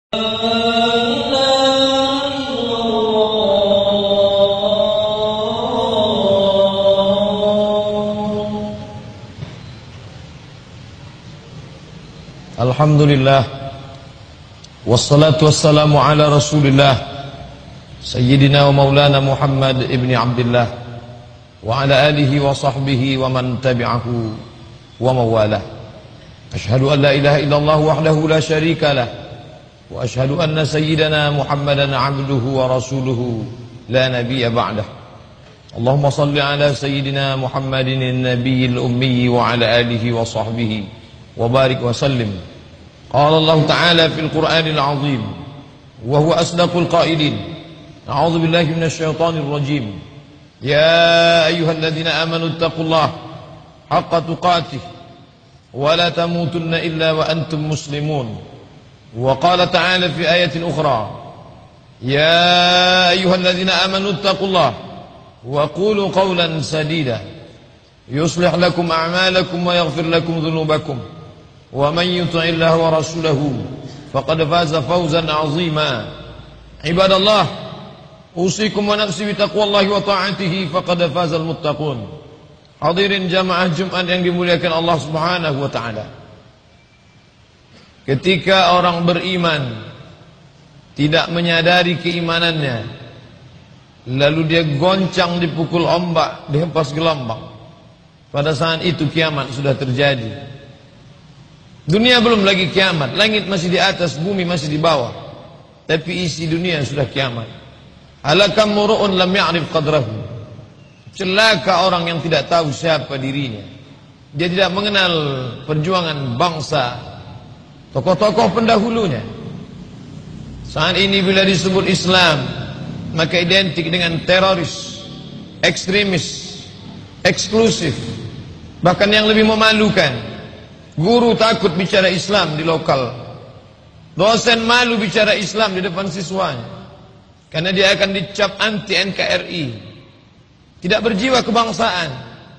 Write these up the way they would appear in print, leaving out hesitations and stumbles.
Alhamdulillah, wassalatu wassalamu ala rasulillah Sayyidina wa maulana Muhammad ibn Abdullah wa ala alihi wa sahbihi wa man tabi'ahu wa mawalah. Ashhadu an la ilaha illallah wahdahu la sharika lah wa ashhadu anna sayyidana Muhammadan abduhu wa rasuluhu la nabiyya ba'dah. Allahumma salli ala sayyidina Muhammadin an-nabiyil ummi wa ala alihi wa sahbihi wa barik wa sallim. Qala Allah Ta'ala fil Qur'anil 'azim wa huwa asdaqul qailin. A'udzu billahi minasy syaithanir rajim. Ya ayyuhalladzina amanu taqullaha haqqa tuqatih wa la tamutunna illa wa antum muslimun. Wa qala ta'ala fi ayatin ukhra. Ya ayyuhalladzina amanu taqullaha wa qulu qawlan sadida yuslih lakum a'malakum wa yaghfir lakum dhunubakum. Wa man yuti'illaha wa rasulahu faqad faza fawzan 'azima. Ibadallah, usikum wa nafsi bi taqwallahi wa ta'atihi faqad fazal muttaqun. Hadirin jamaah Jumat yang dimuliakan Allah Subhanahu wa taala. Ketika orang beriman tidak menyadari keimanannya, lalu dia goncang dipukul ombak, dihempas gelombang, pada saat itu kiamat sudah terjadi. Dunia belum lagi kiamat, langit masih di atas, bumi masih di bawah, tapi isi dunia sudah kiamat. Halakam muru'un lam ya'rif qadrahu. Celaka orang yang tidak tahu siapa dirinya. Dia tidak mengenal perjuangan bangsa, tokoh-tokoh pendahulunya. Saat ini bila disebut Islam, maka identik dengan teroris, ekstremis, eksklusif. Bahkan yang lebih memalukan, guru takut bicara Islam di lokal, dosen malu bicara Islam di depan siswanya, karena dia akan dicap anti NKRI, tidak berjiwa kebangsaan,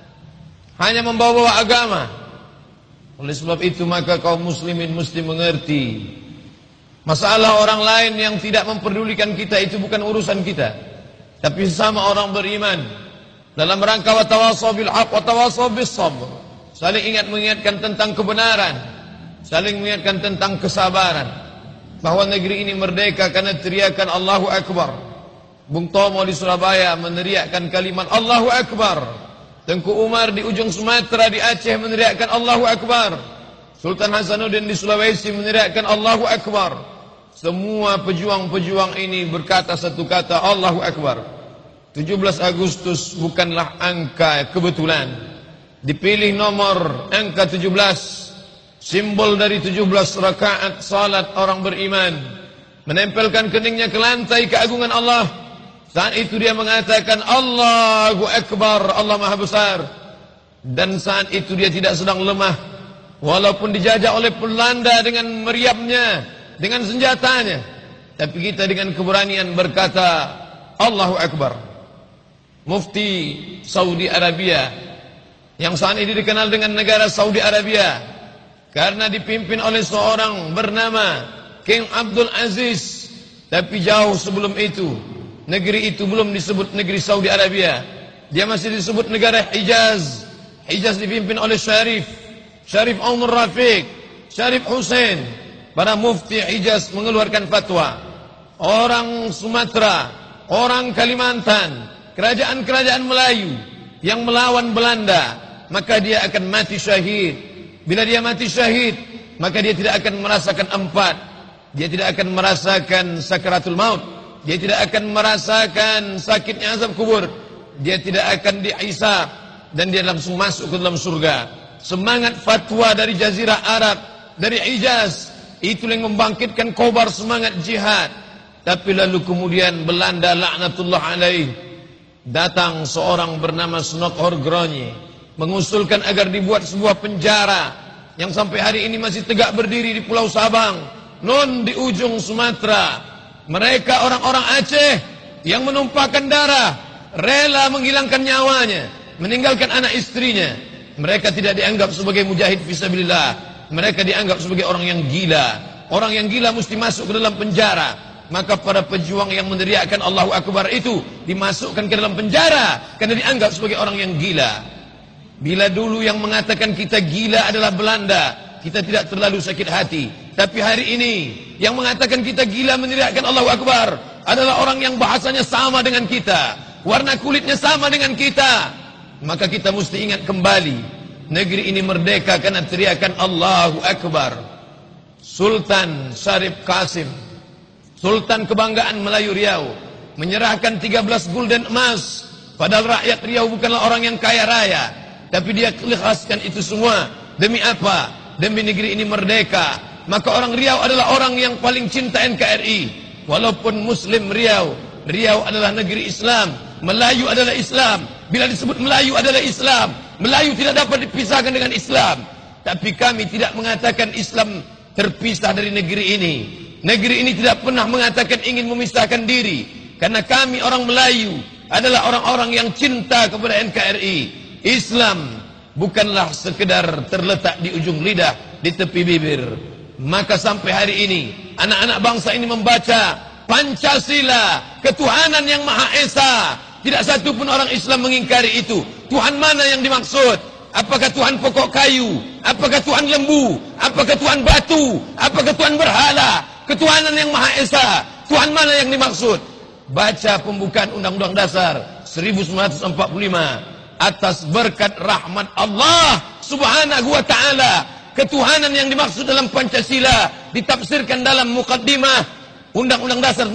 hanya membawa agama. Oleh sebab itu maka kaum muslimin mesti mengerti, masalah orang lain yang tidak memperdulikan kita itu bukan urusan kita, tapi sesama orang beriman dalam rangka wa tawasaw bil haq wa tawasaw bis sabr. Saling mengingatkan tentang kebenaran, saling mengingatkan tentang kesabaran, bahwa negeri ini merdeka karena teriakan Allahu Akbar. Bung Tomo di Surabaya meneriakkan kalimat Allahu Akbar. Tengku Umar di ujung Sumatera di Aceh meneriakkan Allahu Akbar. Sultan Hasanuddin di Sulawesi meneriakkan Allahu Akbar. Semua pejuang-pejuang ini berkata satu kata, Allahu Akbar. 17 Agustus bukanlah angka kebetulan. Dipilih nomor angka 17, simbol dari 17 rakaat salat orang beriman, menempelkan keningnya ke lantai keagungan Allah. Saat itu dia mengatakan Allahu Akbar, Allah Maha Besar. Dan saat itu dia tidak sedang lemah, walaupun dijajah oleh Belanda dengan meriamnya, dengan senjatanya, tapi kita dengan keberanian berkata Allahu Akbar. Mufti Saudi Arabia, yang saat ini dikenal dengan negara Saudi Arabia, karena dipimpin oleh seorang bernama King Abdul Aziz. Tapi jauh sebelum itu, negeri itu belum disebut negeri Saudi Arabia, dia masih disebut negara Hijaz. Hijaz dipimpin oleh Syarif Umar Rafiq, Syarif Hussein. Para mufti Hijaz mengeluarkan fatwa, orang Sumatera, orang Kalimantan, kerajaan-kerajaan Melayu yang melawan Belanda, maka dia akan mati syahid. Bila dia mati syahid, maka dia tidak akan merasakan empat. Dia tidak akan merasakan sakaratul maut. Dia tidak akan merasakan sakitnya azab kubur. Dia tidak akan dihisab, dan dia langsung masuk ke dalam surga. Semangat fatwa dari Jazirah Arab, dari Hijaz, itu yang membangkitkan kobar semangat jihad. Tapi lalu kemudian Belanda laknatullah alaih, datang seorang bernama Snokhor Gronje, mengusulkan agar dibuat sebuah penjara yang sampai hari ini masih tegak berdiri di Pulau Sabang, non di ujung Sumatera. Mereka orang-orang Aceh yang menumpahkan darah, rela menghilangkan nyawanya, meninggalkan anak istrinya. Mereka tidak dianggap sebagai mujahid fisabilillah, mereka dianggap sebagai orang yang gila. orang yang gila mesti masuk ke dalam penjara. Maka para pejuang yang meneriakkan Allahu Akbar itu dimasukkan ke dalam penjara karena dianggap sebagai orang yang gila. Bila dulu yang mengatakan kita gila adalah Belanda, kita tidak terlalu sakit hati. Tapi hari ini yang mengatakan kita gila meneriakkan Allahu Akbar adalah orang yang bahasanya sama dengan kita, warna kulitnya sama dengan kita. Maka kita mesti ingat kembali, negeri ini merdeka karena teriakan Allahu Akbar. Sultan Syarif Qasim, Sultan kebanggaan Melayu Riau, menyerahkan 13 gulden emas. Padahal rakyat Riau bukanlah orang yang kaya raya, tapi dia ikhlaskan itu semua. Demi apa? Demi negeri ini merdeka. Maka orang Riau adalah orang yang paling cinta NKRI. Walaupun Muslim Riau, Riau adalah negeri Islam, Melayu adalah Islam. Bila disebut Melayu adalah Islam, Melayu tidak dapat dipisahkan dengan Islam. Tapi kami tidak mengatakan Islam terpisah dari negeri ini. Negeri ini tidak pernah mengatakan ingin memisahkan diri. Karena kami orang Melayu adalah orang-orang yang cinta kepada NKRI. Islam bukanlah sekedar terletak di ujung lidah, di tepi bibir. Maka sampai hari ini anak-anak bangsa ini membaca Pancasila, ketuhanan yang Maha Esa. Tidak satu pun orang Islam mengingkari itu. Tuhan mana yang dimaksud? Apakah Tuhan pokok kayu? Apakah Tuhan lembu? Apakah Tuhan batu? Apakah Tuhan berhala? Ketuhanan yang Maha Esa, Tuhan mana yang dimaksud? Baca pembukaan Undang-Undang Dasar 1945. Atas berkat rahmat Allah Subhanahu wa ta'ala, ketuhanan yang dimaksud dalam Pancasila ditafsirkan dalam mukaddimah Undang-Undang Dasar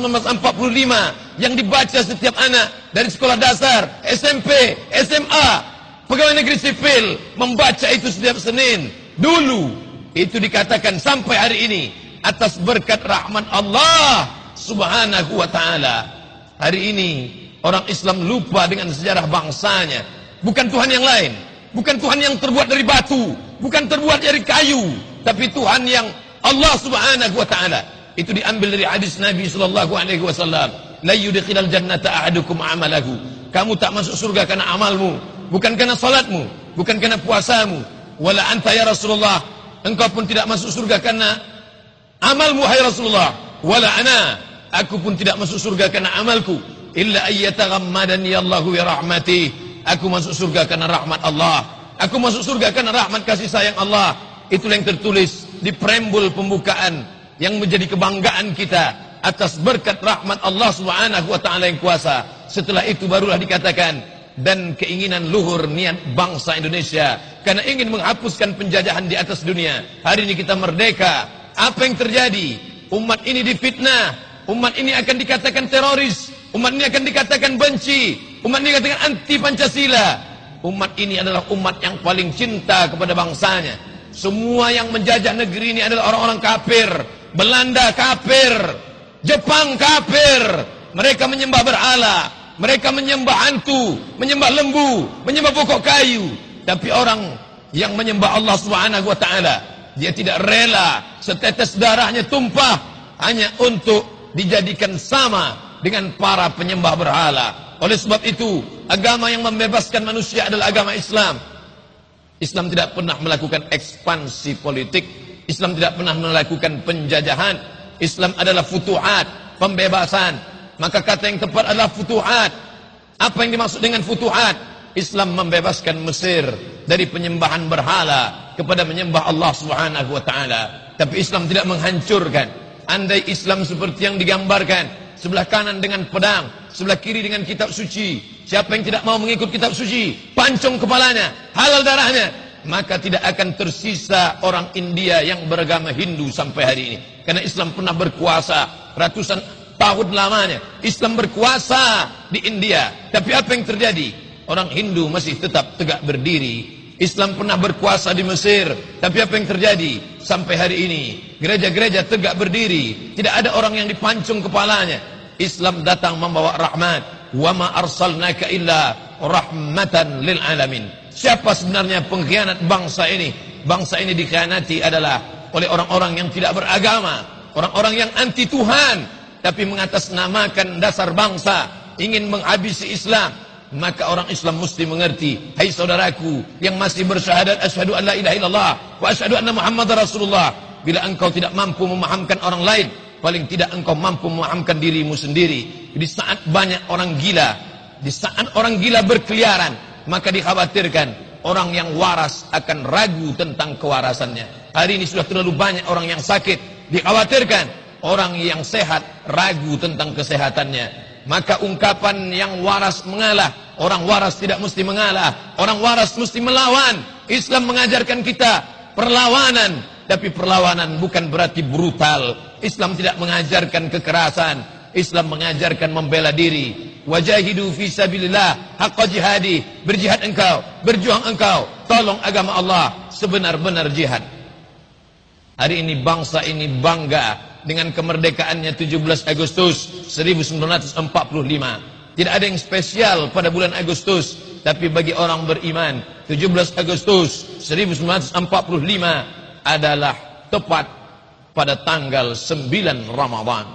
1945 yang dibaca setiap anak dari sekolah dasar, SMP, SMA, pegawai negeri sipil membaca itu setiap Senin. Dulu itu dikatakan sampai hari ini atas berkat rahmat Allah Subhanahu wa ta'ala. Hari ini orang Islam lupa dengan sejarah bangsanya. Bukan Tuhan yang lain, bukan Tuhan yang terbuat dari batu, bukan terbuat dari kayu, tapi Tuhan yang Allah Subhanahu wa ta'ala. Itu diambil dari hadis Nabi sallallahu alaihi wasallam, la yudkhilal jannata ahadukum amalahu. Kamu tak masuk surga karena amalmu, bukan karena salatmu, bukan karena puasamu. Wala anta ya Rasulullah, engkau pun tidak masuk surga karena amalmu hai Rasulullah. Wala ana, aku pun tidak masuk surga karena amalku. Illa ayyataghammadani Allahu bi rahmatih. Aku masuk surga karena rahmat Allah. Aku masuk surga karena rahmat kasih sayang Allah. Itulah yang tertulis di preambul pembukaan yang menjadi kebanggaan kita atas berkat rahmat Allah Subhanahu wa ta'ala yang kuasa. Setelah itu barulah dikatakan, dan keinginan luhur niat bangsa Indonesia karena ingin menghapuskan penjajahan di atas dunia. Hari ini kita merdeka. Apa yang terjadi? Umat ini difitnah, umat ini akan dikatakan teroris, umat ini akan dikatakan benci, umat ini dikatakan anti Pancasila. Umat ini adalah umat yang paling cinta kepada bangsanya. Semua yang menjajah negeri ini adalah orang-orang kafir. Belanda kafir, Jepang kafir. Mereka menyembah berhala, mereka menyembah hantu, menyembah lembu, menyembah pokok kayu. Tapi orang yang menyembah Allah Subhanahu wa ta'ala, dia tidak rela setetes darahnya tumpah hanya untuk dijadikan sama dengan para penyembah berhala. Oleh sebab itu, agama yang membebaskan manusia adalah agama Islam. Islam tidak pernah melakukan ekspansi politik. Islam tidak pernah melakukan penjajahan. Islam adalah futuhat, pembebasan. Maka kata yang tepat adalah futuhat. Apa yang dimaksud dengan futuhat? Islam membebaskan Mesir dari penyembahan berhala kepada menyembah Allah Subhanahu wa ta'ala. Tapi Islam tidak menghancurkan. Andai Islam seperti yang digambarkan, sebelah kanan dengan pedang, sebelah kiri dengan kitab suci, siapa yang tidak mau mengikut kitab suci, pancung kepalanya, halal darahnya, maka tidak akan tersisa orang India yang beragama Hindu sampai hari ini. Karena Islam pernah berkuasa ratusan tahun lamanya. Islam berkuasa di India. Tapi apa yang terjadi? Orang Hindu masih tetap tegak berdiri. Islam pernah berkuasa di Mesir. Tapi apa yang terjadi? Sampai hari ini gereja-gereja tegak berdiri. Tidak ada orang yang dipancung kepalanya. Islam datang membawa rahmat. Wa ma arsalnaka illa rahmatan lil alamin. Siapa sebenarnya pengkhianat bangsa ini? Bangsa ini dikhianati adalah oleh orang-orang yang tidak beragama, orang-orang yang anti Tuhan, tapi mengatasnamakan dasar bangsa, ingin menghabisi Islam. Maka orang Islam mesti mengerti, hai saudaraku yang masih bersyahadat asyhadu an la ilaha illallah wa asyhadu anna Muhammadar Rasulullah, Bila engkau tidak mampu memahamkan orang lain, paling tidak engkau mampu memahamkan dirimu sendiri. Di saat banyak orang gila, di saat orang gila berkeliaran, maka dikhawatirkan orang yang waras akan ragu tentang kewarasannya. Hari ini sudah terlalu banyak orang yang sakit, dikhawatirkan orang yang sehat ragu tentang kesehatannya. Maka ungkapan yang waras mengalah, orang waras tidak mesti mengalah, orang waras mesti melawan. Islam mengajarkan kita perlawanan, tapi perlawanan bukan berarti brutal. Islam tidak mengajarkan kekerasan, Islam mengajarkan membela diri. Wajahidu fi sabilillah haqqa jihadi, berjihad engkau, berjuang engkau, tolong agama Allah sebenar-benar jihad. Hari ini bangsa ini bangga dengan kemerdekaannya 17 Agustus 1945. Tidak ada yang spesial pada bulan Agustus, tapi bagi orang beriman 17 Agustus 1945 adalah tepat pada tanggal 9 Ramadan.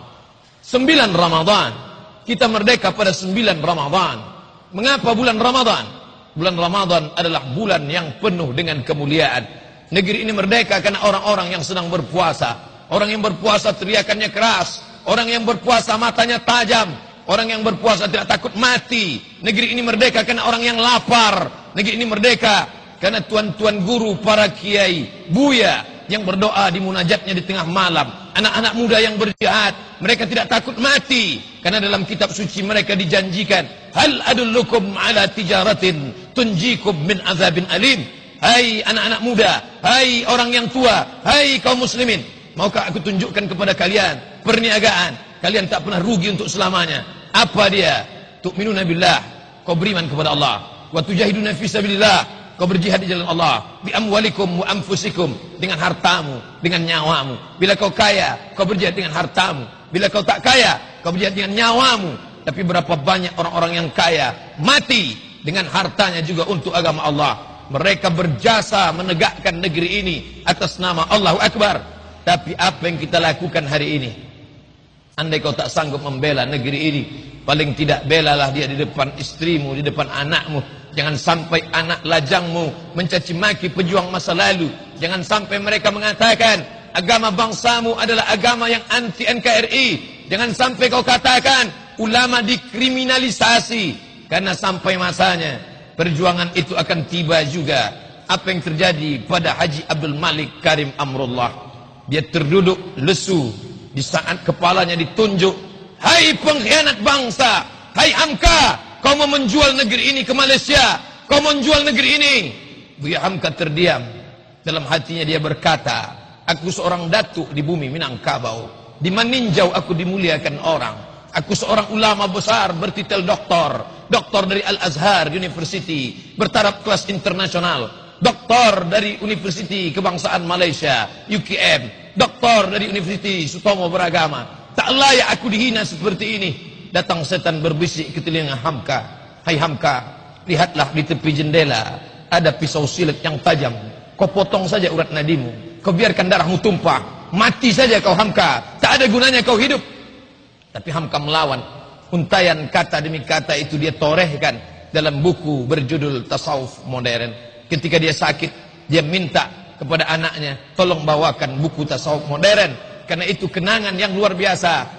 9 Ramadan, kita merdeka pada 9 Ramadan. Mengapa bulan Ramadan? Bulan Ramadan adalah bulan yang penuh dengan kemuliaan. Negeri ini merdeka karena orang-orang yang sedang berpuasa. Orang yang berpuasa teriakannya keras, orang yang berpuasa matanya tajam, orang yang berpuasa tidak takut mati. Negeri ini merdeka karena orang yang lapar. Negeri ini merdeka karena tuan-tuan guru, para kiai, buya yang berdoa di munajatnya di tengah malam. Anak-anak muda yang berjihad, mereka tidak takut mati karena dalam kitab suci mereka dijanjikan, hal adullukum ala tijaratin tunjikum min azabin alim. Hai anak-anak muda, hai orang yang tua, hai kaum muslimin, maukah aku tunjukkan kepada kalian perniagaan kalian tak pernah rugi untuk selamanya? Apa dia? Tu'minuna billah, kau beriman kepada Allah. Wa tujahiduna fi sabilillah, kau berjihad di jalan Allah. Bi amwalikum wa anfusikum, dengan hartamu, dengan nyawamu. Bila kau kaya, kau berjihad dengan hartamu. Bila kau tak kaya, kau berjihad dengan nyawamu. Tapi berapa banyak orang-orang yang kaya mati dengan hartanya juga untuk agama Allah. Mereka berjasa menegakkan negeri ini atas nama Allahu Akbar. Tapi apa yang kita lakukan hari ini? Andai kau tak sanggup membela negeri ini, paling tidak belalah dia di depan istrimu, di depan anakmu. Jangan sampai anak lajangmu mencaci maki pejuang masa lalu. Jangan sampai mereka mengatakan agama bangsamu adalah agama yang anti NKRI. Jangan sampai kau katakan ulama dikriminalisasi. Karena sampai masanya perjuangan itu akan tiba juga. Apa yang terjadi pada Haji Abdul Malik Karim Amrullah? Dia terduduk lesu di saat kepalanya ditunjuk. Hai pengkhianat bangsa, hai Hamka, kau mau menjual negeri ini ke Malaysia, kau mau menjual negeri ini. Buya Hamka terdiam. Dalam hatinya dia berkata, aku seorang datuk di bumi Minangkabau, di Maninjau aku dimuliakan orang. Aku seorang ulama besar bertitel doktor, doktor dari Al-Azhar University, bertaraf kelas internasional, doktor dari Universiti Kebangsaan Malaysia, UKM, doktor dari Universiti Sutomo Beragama. Tak layak aku dihina seperti ini. Datang setan berbisik ke telinga Hamka. Hai Hamka, lihatlah di tepi jendela ada pisau silet yang tajam. Kau potong saja urat nadimu, kau biarkan darahmu tumpah, mati saja kau Hamka. Tak ada gunanya kau hidup. Tapi Hamka melawan. Untayan kata demi kata itu dia torehkan dalam buku berjudul Tasawuf Modern. Ketika dia sakit, dia minta kepada anaknya, tolong bawakan buku Tasawuf Modern, karena itu kenangan yang luar biasa.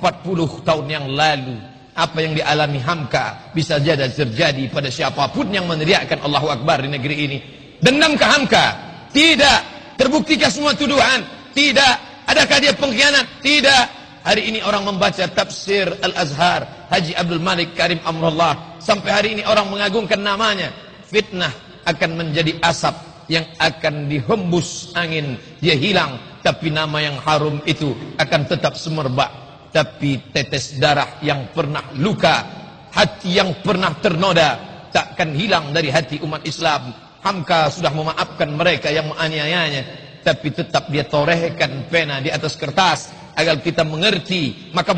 40 tahun yang lalu, apa yang dialami Hamka bisa jadi terjadi pada siapapun yang meneriakkan Allahu Akbar di negeri ini. Dendamkah Hamka? Tidak. Terbuktikah semua tuduhan? Tidak. Adakah dia pengkhianat? Tidak. Hari ini orang membaca tafsir Al-Azhar Haji Abdul Malik Karim Amrullah, sampai hari ini orang mengagungkan namanya. Fitnah akan menjadi asap yang akan dihembus angin, dia hilang, tapi nama yang harum itu akan tetap semerbak. Tapi tetes darah yang pernah luka, hati yang pernah ternoda, takkan hilang dari hati umat Islam. Hamka sudah memaafkan mereka yang menganiayanya, tapi tetap dia torehkan pena di atas kertas agar kita mengerti. Maka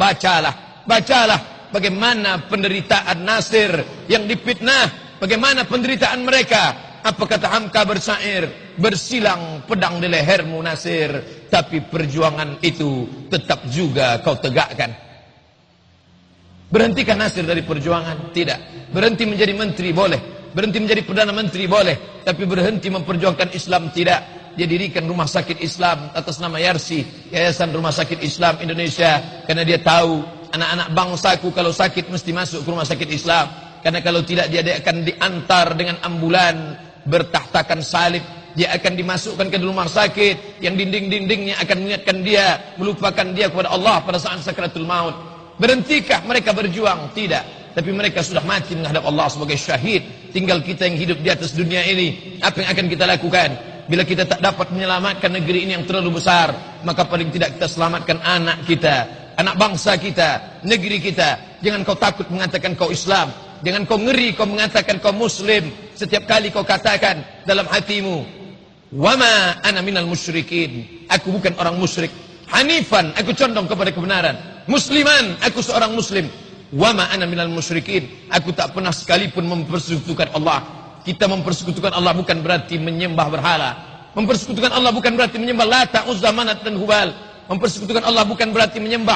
bacalah bagaimana penderitaan Nasir yang difitnah, bagaimana penderitaan mereka. Apa kata Hamka bersyair? Bersilang pedang di lehermu Nasir, tapi perjuangan itu tetap juga kau tegakkan. Berhentikah Nasir dari perjuangan? Tidak. Berhenti menjadi menteri boleh, berhenti menjadi perdana menteri boleh, tapi berhenti memperjuangkan Islam tidak. dia dirikan rumah sakit Islam atas nama Yarsi, Yayasan Rumah Sakit Islam Indonesia, karena dia tahu anak-anak bangsaku kalau sakit mesti masuk ke rumah sakit Islam, karena kalau tidak dia akan diantar dengan ambulan bertahtakan salib, dia akan dimasukkan ke rumah sakit yang dinding-dindingnya akan mengingatkan dia, melupakan dia kepada Allah pada saat sakratul maut. Berhentikah mereka berjuang? Tidak, tapi mereka sudah mati menghadap Allah sebagai syahid. Tinggal kita yang hidup di atas dunia ini. Apa yang akan kita lakukan? Bila kita tak dapat menyelamatkan negeri ini yang terlalu besar, maka paling tidak kita selamatkan anak kita, anak bangsa kita, negeri kita. Jangan kau takut mengatakan kau Islam, jangan kau ngeri kau mengatakan kau Muslim. Setiap kali kau katakan dalam hatimu, wama ana minal musyrikin, aku bukan orang musyrik. Hanifan, aku condong kepada kebenaran. Musliman, aku seorang muslim. Wama ana minal musyrikin, aku tak pernah sekalipun mempersekutukan Allah. Kita mempersekutukan Allah bukan berarti menyembah berhala. Mempersekutukan Allah bukan berarti menyembah Lata, Uzza, Manat dan Hubal. Mempersekutukan Allah bukan berarti menyembah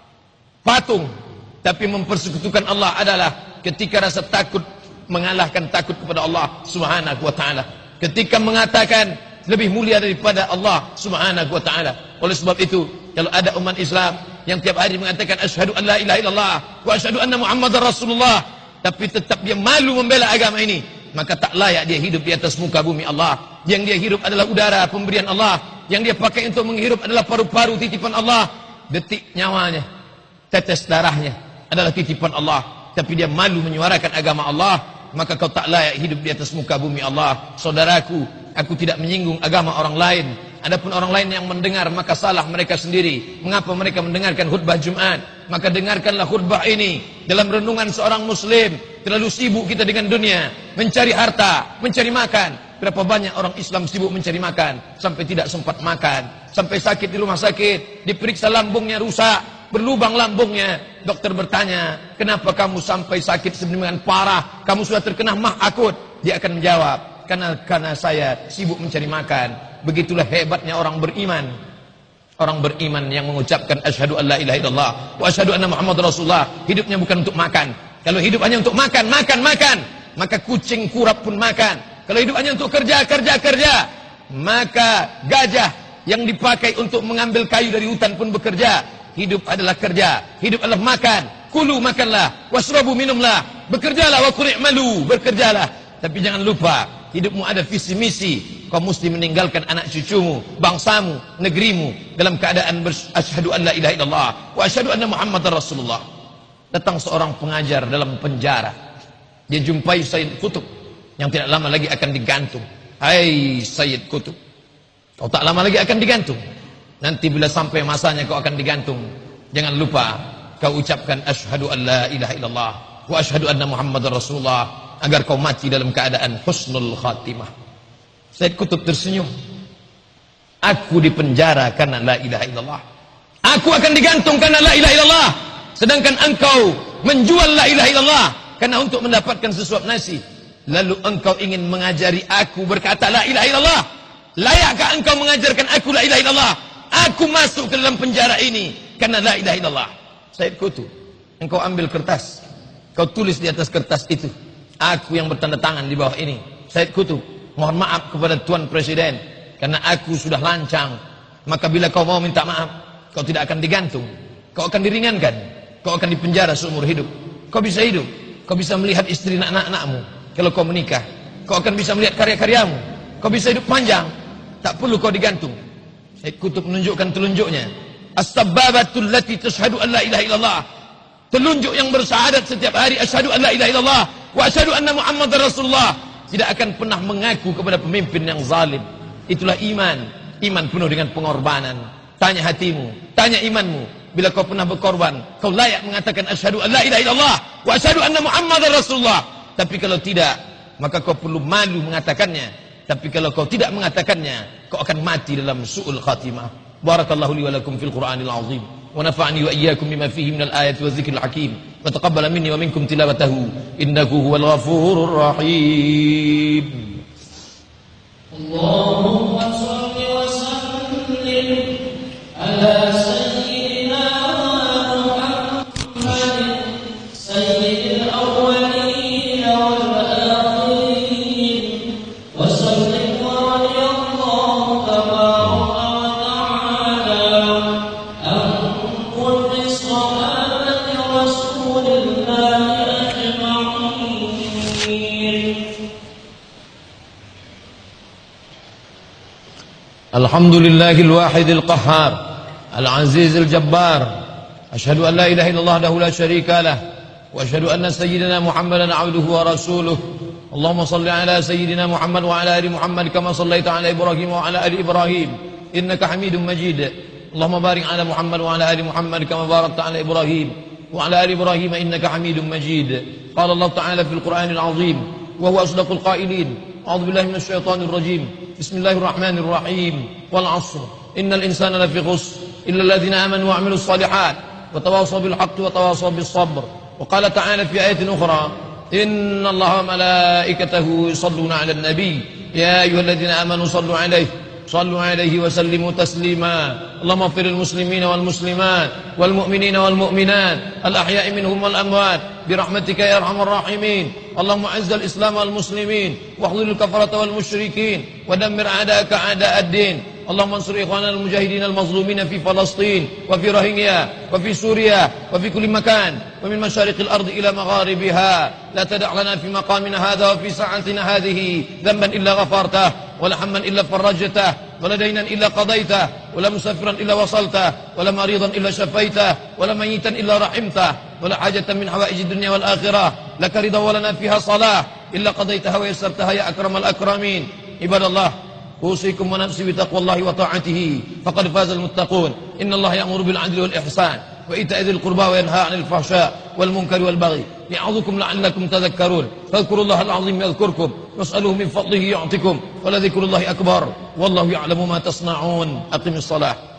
patung. Tapi mempersekutukan Allah adalah ketika rasa takut mengalahkan takut kepada Allah Subhanahu wa ta'ala. Ketika mengatakan lebih mulia daripada Allah Subhanahu wa ta'ala. Oleh sebab itu, kalau ada umat Islam yang tiap hari mengatakan asyhadu an la ilaha illallah wa asyhadu anna Muhammadar Rasulullah, tapi tetap dia malu membela agama ini, maka tak layak dia hidup di atas muka bumi Allah. Yang dia hidup adalah udara pemberian Allah, yang dia pakai untuk menghirup adalah paru-paru titipan Allah. Detik nyawanya, tetes darahnya adalah titipan Allah, tapi dia malu menyuarakan agama Allah, maka kau tak layak hidup di atas muka bumi Allah. Saudaraku, aku tidak menyinggung agama orang lain. Adapun orang lain yang mendengar, maka salah mereka sendiri. Mengapa mereka mendengarkan khutbah Jumat? Maka dengarkanlah khutbah ini dalam renungan seorang muslim. Terlalu sibuk kita dengan dunia, mencari harta, mencari makan. Berapa banyak orang Islam sibuk mencari makan sampai tidak sempat makan, sampai sakit di rumah sakit, diperiksa lambungnya rusak, berlubang lambungnya. Dokter bertanya, kenapa kamu sampai sakit sedemikian parah? Kamu sudah terkena mah akut. Dia akan menjawab, karena saya sibuk mencari makan. Begitulah hebatnya orang beriman. Orang beriman yang mengucapkan asyhadu an la ilaha illallah wa asyhadu anna Muhammadar Rasulullah, hidupnya bukan untuk makan. Kalau hidup hanya untuk makan, maka kucing kurap pun makan. Kalau hidup hanya untuk kerja, maka gajah yang dipakai untuk mengambil kayu dari hutan pun bekerja. Hidup adalah kerja, hidup adalah makan. Kulu, makanlah, wasrabu, minumlah, bekerjalah, wa qul i'malu, bekerjalah. Tapi jangan lupa, hidupmu ada visi misi. Kau mesti meninggalkan anak cucumu, bangsamu, negerimu dalam keadaan asyhadu an la ilaha illallah wa asyhadu anna Muhammadar Rasulullah. Datang seorang pengajar dalam penjara. Dia jumpai Sayyid Qutb yang tidak lama lagi akan digantung. Hai Sayyid Qutb, kau tak lama lagi akan digantung. Nanti bila sampai masanya kau akan digantung, jangan lupa kau ucapkan asyhadu an la ilaha illallah wa asyhadu anna Muhammadar Rasulullah, agar kau mati dalam keadaan husnul khatimah. Sayyid Qutb tersenyum. Aku dipenjara karena la ilaha illallah. Aku akan digantung karena la ilaha illallah. Sedangkan engkau menjual la ilaha illallah karena untuk mendapatkan sesuap nasi. Lalu engkau ingin mengajari aku berkata la ilaha illallah. Layakkah engkau mengajarkan aku la ilaha illallah? Aku masuk ke dalam penjara ini karena la ilaha illallah. Sayyid Qutb, engkau ambil kertas, kau tulis di atas kertas itu, aku yang bertanda tangan di bawah ini. Sayyid Qutb, mohon maaf kepada Tuan Presiden karena aku sudah lancang. Maka bila kau mau minta maaf, kau tidak akan digantung, kau akan diringankan, kau akan dipenjara seumur hidup. Kau bisa hidup, kau bisa melihat istri dan anak-anakmu. Kalau kau menikah, kau akan bisa melihat karya-karyamu. Kau bisa hidup panjang, tak perlu kau digantung. Sayyid Qutb menunjukkan telunjuknya. As-sabbabatul lati tashhadu an la ilaha illallah. Telunjuk yang bersyahadat setiap hari asyhadu an la ilaha illallah wa asyhadu anna Muhammadar Rasulullah, tidak akan pernah mengaku kepada pemimpin yang zalim. Itulah iman. Iman penuh dengan pengorbanan. Tanya hatimu, tanya imanmu. Bila kau pernah berkorban, kau layak mengatakan asyhadu an la ilaha illallah wa asyhadu anna Muhammadar Rasulullah. Tapi kalau tidak, maka kau perlu malu mengatakannya. Tapi kalau kau tidak mengatakannya, kau akan mati dalam su'ul khatimah. Barakallahu li wa lakum fil Qur'anil azim. Wa nafa'ani wa iyyakum bima fihi minal ayati wa dzikril hakim. Wa taqabbala minni wa minkum tilawatahu. Innahu huwal ghafurur rahim. Allahumma shalli wa sallim ala sayyidina Muhammadin sayyidil awwalin wal akhirin wa sallim wa radiyallahu صحابة رسول الله أجمعين. الحمد لله الواحد القهار العزيز الجبار، أشهد أن لا إله إلا الله وحده لا شريك له، وأشهد أن سيدنا محمدا عبده ورسوله. اللهم صل على سيدنا محمد وعلى آل محمد كما صليت على إبراهيم وعلى آل إبراهيم إنك حميد مجيد. اللهم بارك على محمد وعلى آل محمد كما باركت على إبراهيم وعلى آل إبراهيم إنك حميد مجيد. قال الله تعالى في القرآن العظيم وهو أصدق القائلين: أعوذ بالله من الشيطان الرجيم، بسم الله الرحمن الرحيم، والعصر إن الإنسان لفي خسر إلا الذين آمنوا وعملوا الصالحات وتواصوا بالحق وتواصوا بالصبر. وقال تعالى في آية أخرى: إن الله وملائكته يصلون على النبي يا أيها الذين آمنوا صلوا عليه وسلموا تسليما. اللهم اغفر للمسلمين والمسلمات والمؤمنين والمؤمنات الأحياء منهم والأموات برحمتك يا أرحم الراحمين. اللهم أعز الإسلام والمسلمين واخذل الكفرة والمشركين ودمر أعداءك أعداء الدين. اللهم انصر إخواننا المجاهدين المظلومين في فلسطين وفي روهينيا وفي سوريا وفي كل مكان ومن مشارق الأرض إلى مغاربها. لا تدع لنا في مقامنا هذا وفي ساعتنا هذه ذنبا إلا غفرته، ولا هما إلا فرجته، ولا دينا إلا قضيته، ولا مسافرا إلا وصلته، ولا مريضا إلا شفيته، ولا ميتا إلا رحمته، ولا حاجة من حوائج الدنيا والآخرة لك رضا ولنا فيها صلاح إلا قضيتها ويسرتها يا أكرم الأكرمين. عباد الله، أوصيكم ونفسي بتقوى الله وطاعته فقد فاز المتقون. إن الله يأمر بالعدل والإحسان وإيتاء ذي القربى وينهى عن الفحشاء والمنكر والبغي يعظكم لعلكم تذكرون. فاذكروا الله العظيم يذكركم واسألوه من فضله يعطكم، ولذكر الله أكبر والله يعلم ما تصنعون. أقم الصلاة.